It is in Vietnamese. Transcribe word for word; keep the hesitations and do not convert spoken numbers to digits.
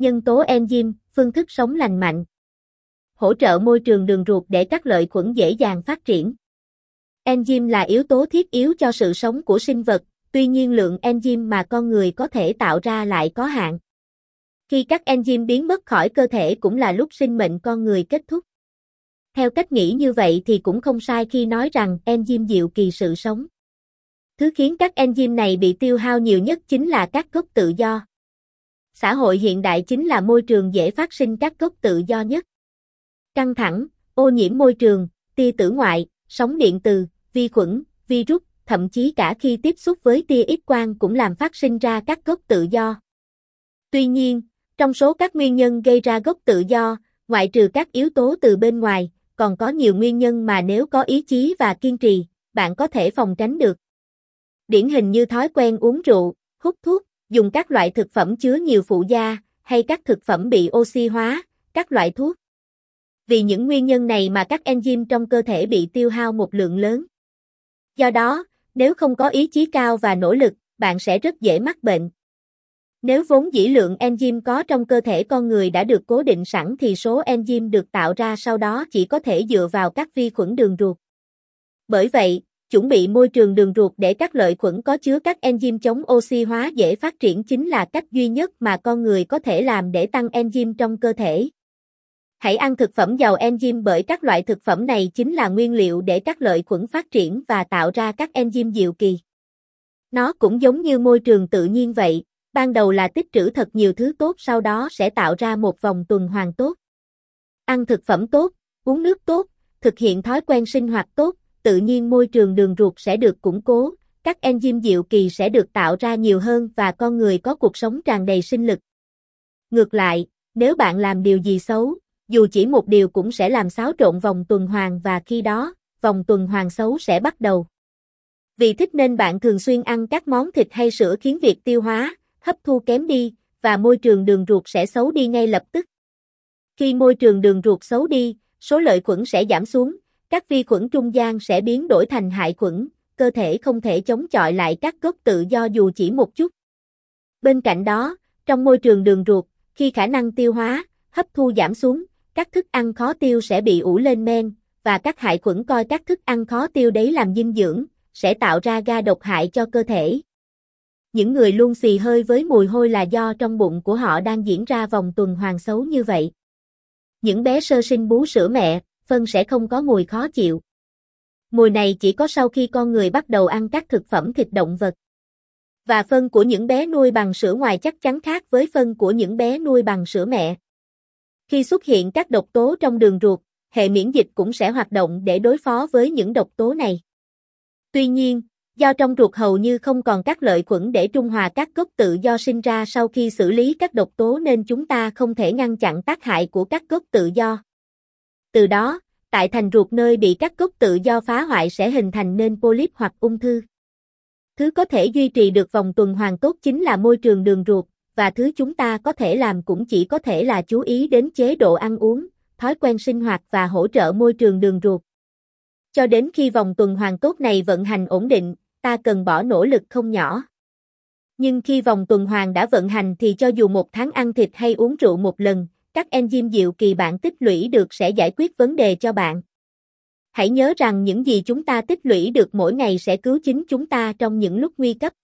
Nhân tố enzyme, phương thức sống lành mạnh. Hỗ trợ môi trường đường ruột để các lợi khuẩn dễ dàng phát triển. Enzyme là yếu tố thiết yếu cho sự sống của sinh vật, tuy nhiên lượng enzyme mà con người có thể tạo ra lại có hạn. Khi các enzyme biến mất khỏi cơ thể cũng là lúc sinh mệnh con người kết thúc. Theo cách nghĩ như vậy thì cũng không sai khi nói rằng enzyme diệu kỳ sự sống. Thứ khiến các enzyme này bị tiêu hao nhiều nhất chính là các gốc tự do. Xã hội hiện đại chính là môi trường dễ phát sinh các gốc tự do nhất. Căng thẳng, ô nhiễm môi trường, tia tử ngoại, sóng điện từ, vi khuẩn, virus, thậm chí cả khi tiếp xúc với tia X quang cũng làm phát sinh ra các gốc tự do. Tuy nhiên, trong số các nguyên nhân gây ra gốc tự do, ngoại trừ các yếu tố từ bên ngoài, còn có nhiều nguyên nhân mà nếu có ý chí và kiên trì, bạn có thể phòng tránh được. Điển hình như thói quen uống rượu, hút thuốc, dùng các loại thực phẩm chứa nhiều phụ gia, hay các thực phẩm bị oxy hóa, các loại thuốc. Vì những nguyên nhân này mà các enzyme trong cơ thể bị tiêu hao một lượng lớn. Do đó, nếu không có ý chí cao và nỗ lực, bạn sẽ rất dễ mắc bệnh. Nếu vốn dĩ lượng enzyme có trong cơ thể con người đã được cố định sẵn thì số enzyme được tạo ra sau đó chỉ có thể dựa vào các vi khuẩn đường ruột. Bởi vậy, chuẩn bị môi trường đường ruột để các lợi khuẩn có chứa các enzyme chống oxy hóa dễ phát triển chính là cách duy nhất mà con người có thể làm để tăng enzyme trong cơ thể. Hãy ăn thực phẩm giàu enzyme bởi các loại thực phẩm này chính là nguyên liệu để các lợi khuẩn phát triển và tạo ra các enzyme diệu kỳ. Nó cũng giống như môi trường tự nhiên vậy, ban đầu là tích trữ thật nhiều thứ tốt sau đó sẽ tạo ra một vòng tuần hoàn tốt. Ăn thực phẩm tốt, uống nước tốt, thực hiện thói quen sinh hoạt tốt, tự nhiên môi trường đường ruột sẽ được củng cố, các enzyme diệu kỳ sẽ được tạo ra nhiều hơn và con người có cuộc sống tràn đầy sinh lực. Ngược lại, nếu bạn làm điều gì xấu, dù chỉ một điều cũng sẽ làm xáo trộn vòng tuần hoàn và khi đó, vòng tuần hoàn xấu sẽ bắt đầu. Vì thích nên bạn thường xuyên ăn các món thịt hay sữa khiến việc tiêu hóa, hấp thu kém đi, và môi trường đường ruột sẽ xấu đi ngay lập tức. Khi môi trường đường ruột xấu đi, số lợi khuẩn sẽ giảm xuống, các vi khuẩn trung gian sẽ biến đổi thành hại khuẩn, cơ thể không thể chống chọi lại các gốc tự do dù chỉ một chút. Bên cạnh đó, trong môi trường đường ruột, khi khả năng tiêu hóa, hấp thu giảm xuống, các thức ăn khó tiêu sẽ bị ủ lên men, và các hại khuẩn coi các thức ăn khó tiêu đấy làm dinh dưỡng, sẽ tạo ra ga độc hại cho cơ thể. Những người luôn xì hơi với mùi hôi là do trong bụng của họ đang diễn ra vòng tuần hoàn xấu như vậy. Những bé sơ sinh bú sữa mẹ, phân sẽ không có mùi khó chịu. Mùi này chỉ có sau khi con người bắt đầu ăn các thực phẩm thịt động vật. Và phân của những bé nuôi bằng sữa ngoài chắc chắn khác với phân của những bé nuôi bằng sữa mẹ. Khi xuất hiện các độc tố trong đường ruột, hệ miễn dịch cũng sẽ hoạt động để đối phó với những độc tố này. Tuy nhiên, do trong ruột hầu như không còn các lợi khuẩn để trung hòa các gốc tự do sinh ra sau khi xử lý các độc tố nên chúng ta không thể ngăn chặn tác hại của các gốc tự do. Từ đó, tại thành ruột nơi bị các gốc tự do phá hoại sẽ hình thành nên polyp hoặc ung thư. Thứ có thể duy trì được vòng tuần hoàn tốt chính là môi trường đường ruột, và thứ chúng ta có thể làm cũng chỉ có thể là chú ý đến chế độ ăn uống, thói quen sinh hoạt và hỗ trợ môi trường đường ruột. Cho đến khi vòng tuần hoàn tốt này vận hành ổn định, ta cần bỏ nỗ lực không nhỏ. Nhưng khi vòng tuần hoàn đã vận hành thì cho dù một tháng ăn thịt hay uống rượu một lần, các enzyme diệu kỳ bạn tích lũy được sẽ giải quyết vấn đề cho bạn. Hãy nhớ rằng những gì chúng ta tích lũy được mỗi ngày sẽ cứu chính chúng ta trong những lúc nguy cấp.